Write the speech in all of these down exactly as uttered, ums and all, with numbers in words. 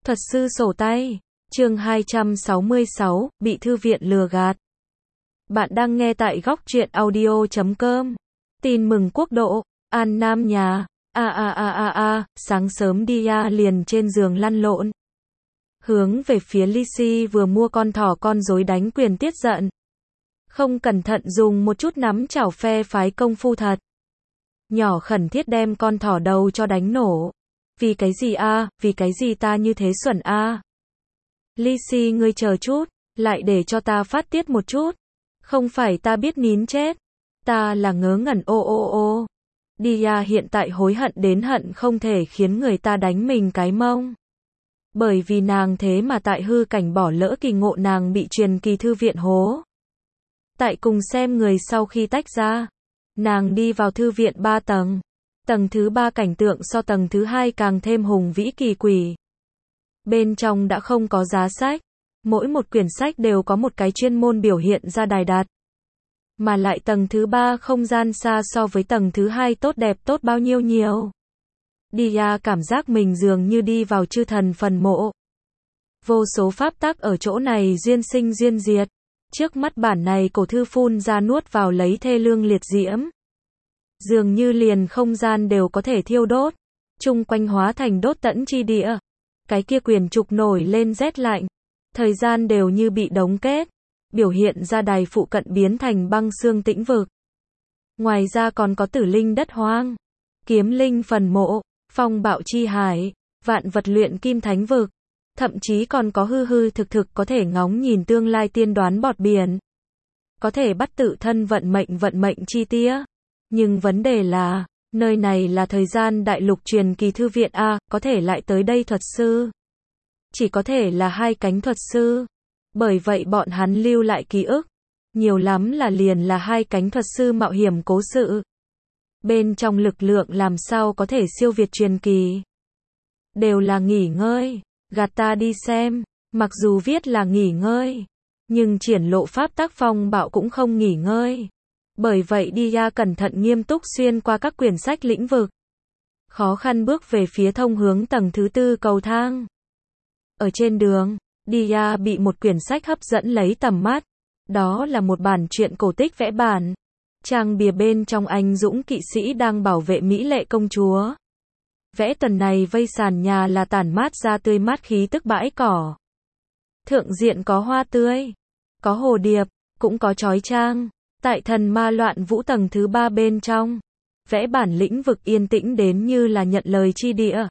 Thuật sư sổ tay. Chương hai trăm sáu mươi sáu, bị thư viện lừa gạt. Bạn đang nghe tại góc truyện audio chấm com. Tin mừng quốc độ, An Nam nhà. A a a a a, sáng sớm Dia liền trên giường lăn lộn. Hướng về phía Lizzie vừa mua con thỏ con rối đánh quyền tiết giận. Không cẩn thận dùng một chút nắm chảo phe phái công phu thật. Nhỏ khẩn thiết đem con thỏ đầu cho đánh nổ. Vì cái gì a, à? Vì cái gì ta như thế xuẩn a? À? Lizzie ngươi chờ chút, lại để cho ta phát tiết một chút. Không phải ta biết nín chết. Ta là ngớ ngẩn ô ô ô. Dia hiện tại hối hận đến hận không thể khiến người ta đánh mình cái mông. Bởi vì nàng thế mà tại hư cảnh bỏ lỡ kỳ ngộ nàng bị truyền kỳ thư viện hố. Tại cùng xem người sau khi tách ra. Nàng đi vào thư viện ba tầng. Tầng thứ ba cảnh tượng so tầng thứ hai càng thêm hùng vĩ kỳ quỷ. Bên trong đã không có giá sách. Mỗi một quyển sách đều có một cái chuyên môn biểu hiện ra đài đặt. Mà lại tầng thứ ba không gian xa so với tầng thứ hai tốt đẹp tốt bao nhiêu nhiều. Dia cảm giác mình dường như đi vào chư thần phần mộ. Vô số pháp tắc ở chỗ này duyên sinh duyên diệt. Trước mắt bản này cổ thư phun ra nuốt vào lấy thê lương liệt diễm. Dường như liền không gian đều có thể thiêu đốt. Chung quanh hóa thành đốt tận chi địa. Cái kia quyền trục nổi lên rét lạnh. Thời gian đều như bị đóng kết. Biểu hiện ra đài phụ cận biến thành băng xương tĩnh vực. Ngoài ra còn có tử linh đất hoang. Kiếm linh phần mộ. Phong bạo chi hải. Vạn vật luyện kim thánh vực. Thậm chí còn có hư hư thực thực có thể ngóng nhìn tương lai tiên đoán bọt biển. Có thể bắt tự thân vận mệnh vận mệnh chi tía. Nhưng vấn đề là, nơi này là thời gian đại lục truyền kỳ thư viện A, có thể lại tới đây thuật sư. Chỉ có thể là hai cánh thuật sư. Bởi vậy bọn hắn lưu lại ký ức. Nhiều lắm là liền là hai cánh thuật sư mạo hiểm cố sự. Bên trong lực lượng làm sao có thể siêu việt truyền kỳ. Đều là nghỉ ngơi. Gạt ta đi xem. Mặc dù viết là nghỉ ngơi. Nhưng triển lộ pháp tác phong bạo cũng không nghỉ ngơi. Bởi vậy Dia cẩn thận nghiêm túc xuyên qua các quyển sách lĩnh vực. Khó khăn bước về phía thông hướng tầng thứ tư cầu thang. Ở trên đường, Dia bị một quyển sách hấp dẫn lấy tầm mắt. Đó là một bản truyện cổ tích vẽ bản. Trang bìa bên trong anh dũng kỵ sĩ đang bảo vệ mỹ lệ công chúa. Vẽ tuần này vây sàn nhà là tản mát ra tươi mát khí tức bãi cỏ. Thượng diện có hoa tươi, có hồ điệp, cũng có chói chang. Tại thần ma loạn vũ tầng thứ ba bên trong, vẽ bản lĩnh vực yên tĩnh đến như là nhận lời chi địa.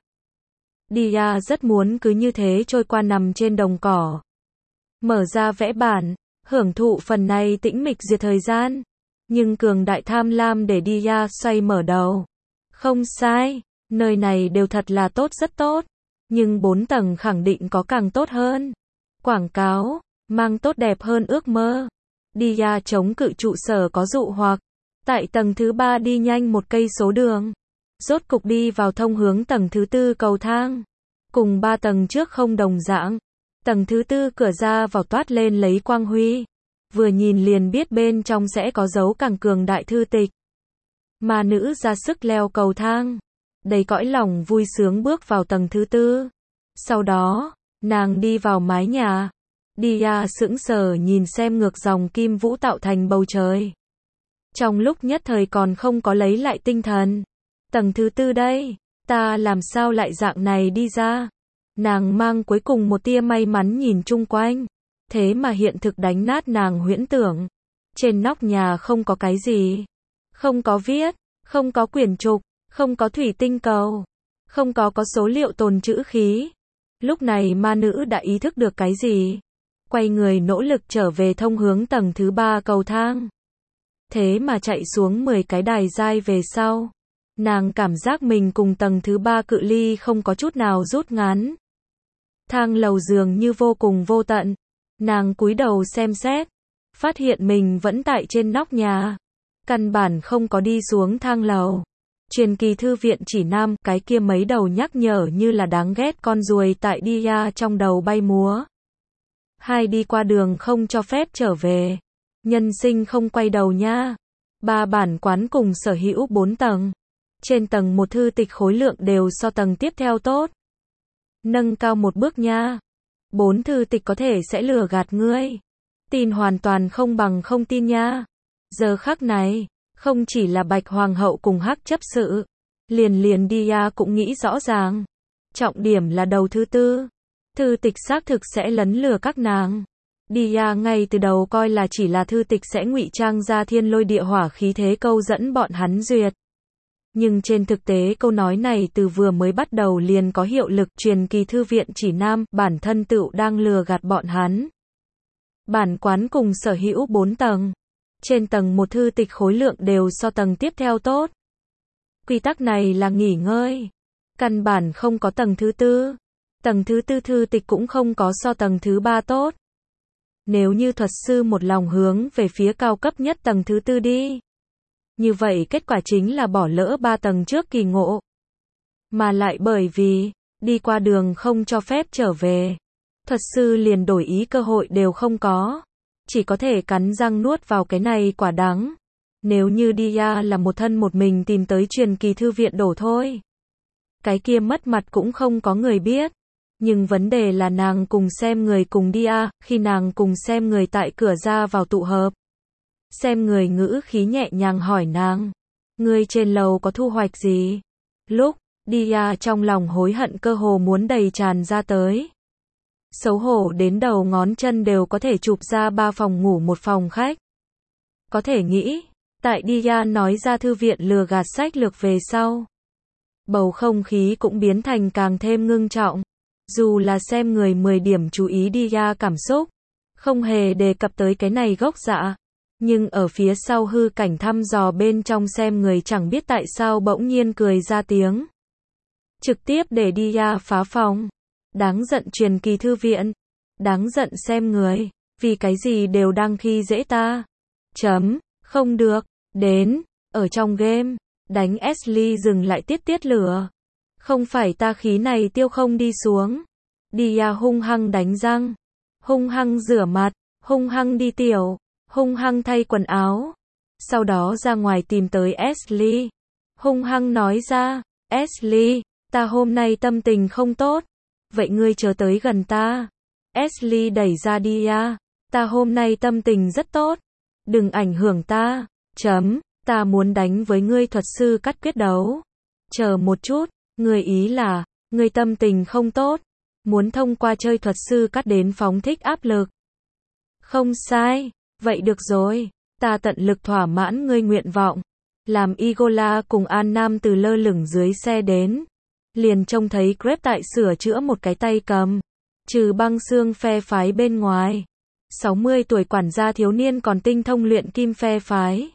Dia rất muốn cứ như thế trôi qua nằm trên đồng cỏ. Mở ra vẽ bản, hưởng thụ phần này tĩnh mịch diệt thời gian. Nhưng cường đại tham lam để Dia xoay mở đầu. Không sai, nơi này đều thật là tốt rất tốt. Nhưng bốn tầng khẳng định có càng tốt hơn. Quảng cáo, mang tốt đẹp hơn ước mơ. Dia chống cự trụ sở có dụ hoặc. Tại tầng thứ ba đi nhanh một cây số đường. Rốt cục đi vào thông hướng tầng thứ tư cầu thang. Cùng ba tầng trước không đồng dạng. Tầng thứ tư cửa ra vào toát lên lấy quang huy. Vừa nhìn liền biết bên trong sẽ có dấu càng cường đại thư tịch. Mà nữ ra sức leo cầu thang. Đầy cõi lòng vui sướng bước vào tầng thứ tư. Sau đó, nàng đi vào mái nhà. Dia sững sờ nhìn xem ngược dòng kim vũ tạo thành bầu trời. Trong lúc nhất thời còn không có lấy lại tinh thần. Tầng thứ tư đây, ta làm sao lại dạng này đi ra? Nàng mang cuối cùng một tia may mắn nhìn chung quanh. Thế mà hiện thực đánh nát nàng huyễn tưởng. Trên nóc nhà không có cái gì. Không có viết, không có quyển trục, không có thủy tinh cầu. Không có có số liệu tồn trữ khí. Lúc này ma nữ đã ý thức được cái gì? Quay người nỗ lực trở về thông hướng tầng thứ ba cầu thang. Thế mà chạy xuống mười cái đài dai về sau. Nàng cảm giác mình cùng tầng thứ ba cự ly không có chút nào rút ngắn. Thang lầu dường như vô cùng vô tận. Nàng cúi đầu xem xét. Phát hiện mình vẫn tại trên nóc nhà. Căn bản không có đi xuống thang lầu. Truyền kỳ thư viện chỉ nam, cái kia mấy đầu nhắc nhở như là đáng ghét con ruồi tại Dia trong đầu bay múa. Hai đi qua đường không cho phép trở về. Nhân sinh không quay đầu nha. Ba bản quán cùng sở hữu bốn tầng. Trên tầng một thư tịch khối lượng đều so tầng tiếp theo tốt. Nâng cao một bước nha. Bốn thư tịch có thể sẽ lừa gạt ngươi. Tin hoàn toàn không bằng không tin nha. Giờ khắc này, không chỉ là Bạch Hoàng hậu cùng Hắc chấp sự, liền liền Dia cũng nghĩ rõ ràng. Trọng điểm là đầu thứ tư. Thư tịch xác thực sẽ lấn lừa các nàng. Dia ngay từ đầu coi là chỉ là thư tịch sẽ ngụy trang ra thiên lôi địa hỏa khí thế câu dẫn bọn hắn duyệt. Nhưng trên thực tế câu nói này từ vừa mới bắt đầu liền có hiệu lực. Truyền kỳ thư viện chỉ nam, bản thân tựu đang lừa gạt bọn hắn. Bản quán cùng sở hữu bốn tầng. Trên tầng một thư tịch khối lượng đều so tầng tiếp theo tốt. Quy tắc này là nghỉ ngơi. Căn bản không có tầng thứ tư. Tầng thứ tư thư tịch cũng không có so tầng thứ ba tốt. Nếu như thuật sư một lòng hướng về phía cao cấp nhất tầng thứ tư đi. Như vậy kết quả chính là bỏ lỡ ba tầng trước kỳ ngộ. Mà lại bởi vì, đi qua đường không cho phép trở về. Thuật sư liền đổi ý cơ hội đều không có. Chỉ có thể cắn răng nuốt vào cái này quả đắng. Nếu như Dia là một thân một mình tìm tới truyền kỳ thư viện đổ thôi. Cái kia mất mặt cũng không có người biết. Nhưng vấn đề là nàng cùng xem người cùng Dia, khi nàng cùng xem người tại cửa ra vào tụ hợp. Xem người ngữ khí nhẹ nhàng hỏi nàng. Ngươi trên lầu có thu hoạch gì? Lúc, Dia trong lòng hối hận cơ hồ muốn đầy tràn ra tới. Xấu hổ đến đầu ngón chân đều có thể chụp ra ba phòng ngủ một phòng khách. Có thể nghĩ, tại Dia nói ra thư viện lừa gạt sách lược về sau. Bầu không khí cũng biến thành càng thêm ngưng trọng. Dù là xem người mười điểm chú ý Dia cảm xúc. Không hề đề cập tới cái này gốc dạ. Nhưng ở phía sau hư cảnh thăm dò bên trong xem người chẳng biết tại sao bỗng nhiên cười ra tiếng. Trực tiếp để Dia phá phòng. Đáng giận truyền kỳ thư viện. Đáng giận xem người. Vì cái gì đều đang khi dễ ta. Chấm. Không được. Đến. Ở trong game. Đánh Ashley dừng lại tiết tiết lửa. Không phải ta khí này tiêu không đi xuống. Dia hung hăng đánh răng. Hung hăng rửa mặt. Hung hăng đi tiểu. Hung hăng thay quần áo. Sau đó ra ngoài tìm tới Ashley. Hung hăng nói ra. Ashley, ta hôm nay tâm tình không tốt. Vậy ngươi chờ tới gần ta. Ashley đẩy ra Dia. Ta hôm nay tâm tình rất tốt. Đừng ảnh hưởng ta. Chấm. Ta muốn đánh với ngươi thuật sư cắt quyết đấu. Chờ một chút. Ngươi ý là, ngươi tâm tình không tốt. Muốn thông qua chơi thuật sư cắt đến phóng thích áp lực. Không sai. Vậy được rồi. Ta tận lực thỏa mãn ngươi nguyện vọng. Làm Igola cùng An Nam từ lơ lửng dưới xe đến. Liền trông thấy Grep tại sửa chữa một cái tay cầm. Trừ băng xương phe phái bên ngoài. sáu mươi tuổi quản gia thiếu niên còn tinh thông luyện kim phe phái.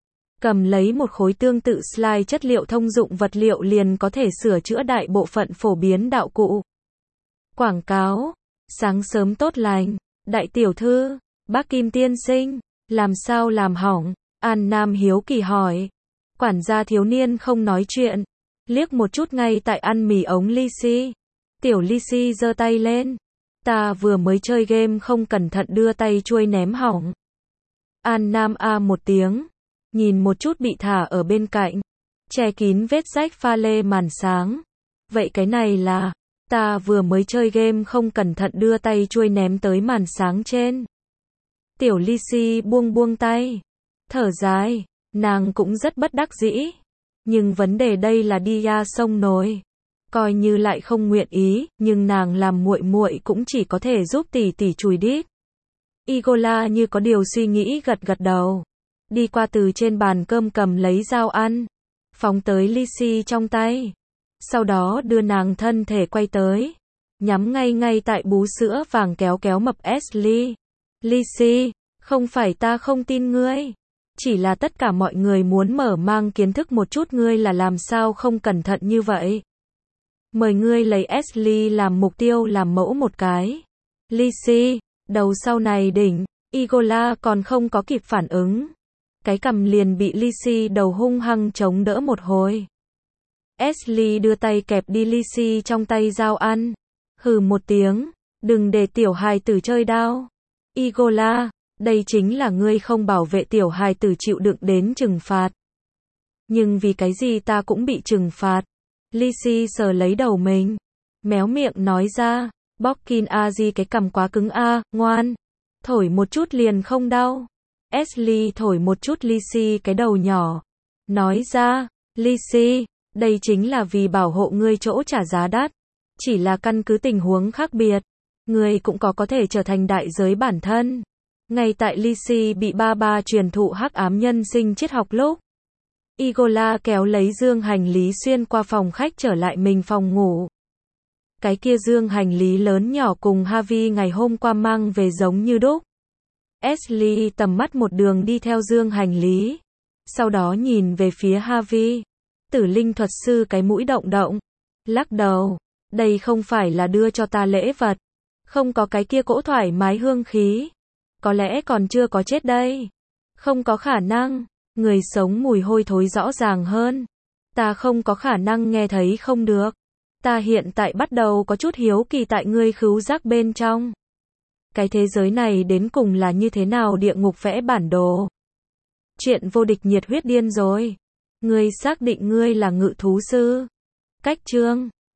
Cầm lấy một khối tương tự slide chất liệu thông dụng vật liệu liền có thể sửa chữa đại bộ phận phổ biến đạo cụ. Quảng cáo. Sáng sớm tốt lành. Đại tiểu thư. Bác Kim tiên sinh. Làm sao làm hỏng? An Nam hiếu kỳ hỏi. Quản gia thiếu niên không nói chuyện. Liếc một chút ngay tại ăn mì ống Lisi. Tiểu Lisi giơ tay lên. Ta vừa mới chơi game không cẩn thận đưa tay chuôi ném hỏng. An Nam a một tiếng. Nhìn một chút bị thả ở bên cạnh. Che kín vết rách pha lê màn sáng. Vậy cái này là. Ta vừa mới chơi game không cẩn thận đưa tay chuôi ném tới màn sáng trên. Tiểu Lisi buông buông tay. Thở dài. Nàng cũng rất bất đắc dĩ. Nhưng vấn đề đây là Dia sông nổi. Coi như lại không nguyện ý, nhưng nàng làm muội muội cũng chỉ có thể giúp tỷ tỷ chùi đít. Igola như có điều suy nghĩ gật gật đầu. Đi qua từ trên bàn cơm cầm lấy dao ăn. Phóng tới Lisi trong tay. Sau đó đưa nàng thân thể quay tới. Nhắm ngay ngay tại bú sữa vàng kéo kéo mập Ashley. Lisi, không phải ta không tin ngươi. Chỉ là tất cả mọi người muốn mở mang kiến thức một chút ngươi là làm sao không cẩn thận như vậy. Mời ngươi lấy Ashley làm mục tiêu làm mẫu một cái. Lisi, đầu sau này đỉnh. Igola còn không có kịp phản ứng. Cái cằm liền bị Lisi đầu hung hăng chống đỡ một hồi. Ashley đưa tay kẹp đi Lisi trong tay dao ăn. Hừ một tiếng. Đừng để tiểu hài tử chơi đao. Igola, đây chính là ngươi không bảo vệ tiểu hài tử chịu đựng đến trừng phạt. Nhưng vì cái gì ta cũng bị trừng phạt. Lisi sờ lấy đầu mình. méo miệng nói ra. Bockin a di cái cằm quá cứng a, ngoan. Thổi một chút liền không đau. Ashley thổi một chút Lizzie cái đầu nhỏ. Nói ra, Lizzie, đây chính là vì bảo hộ ngươi chỗ trả giá đắt. Chỉ là căn cứ tình huống khác biệt. Ngươi cũng có có thể trở thành đại giới bản thân. Ngay tại Lizzie bị ba ba truyền thụ hắc ám nhân sinh triết học lúc. Igola kéo lấy dương hành lý xuyên qua phòng khách trở lại mình phòng ngủ. Cái kia dương hành lý lớn nhỏ cùng Harvey ngày hôm qua mang về giống như đúc. Ashley tầm mắt một đường đi theo dương hành lý. Sau đó nhìn về phía Harvey. Tử linh thuật sư cái mũi động động. Lắc đầu. Đây không phải là đưa cho ta lễ vật. Không có cái kia cỗ thoải mái hương khí. Có lẽ còn chưa có chết đây. Không có khả năng. Người sống mùi hôi thối rõ ràng hơn. Ta không có khả năng nghe thấy không được. Ta hiện tại bắt đầu có chút hiếu kỳ tại ngươi khứu giác bên trong. Cái thế giới này đến cùng là như thế nào địa ngục vẽ bản đồ. Chuyện vô địch nhiệt huyết điên rồi. Ngươi xác định ngươi là ngự thú sư. Cách chương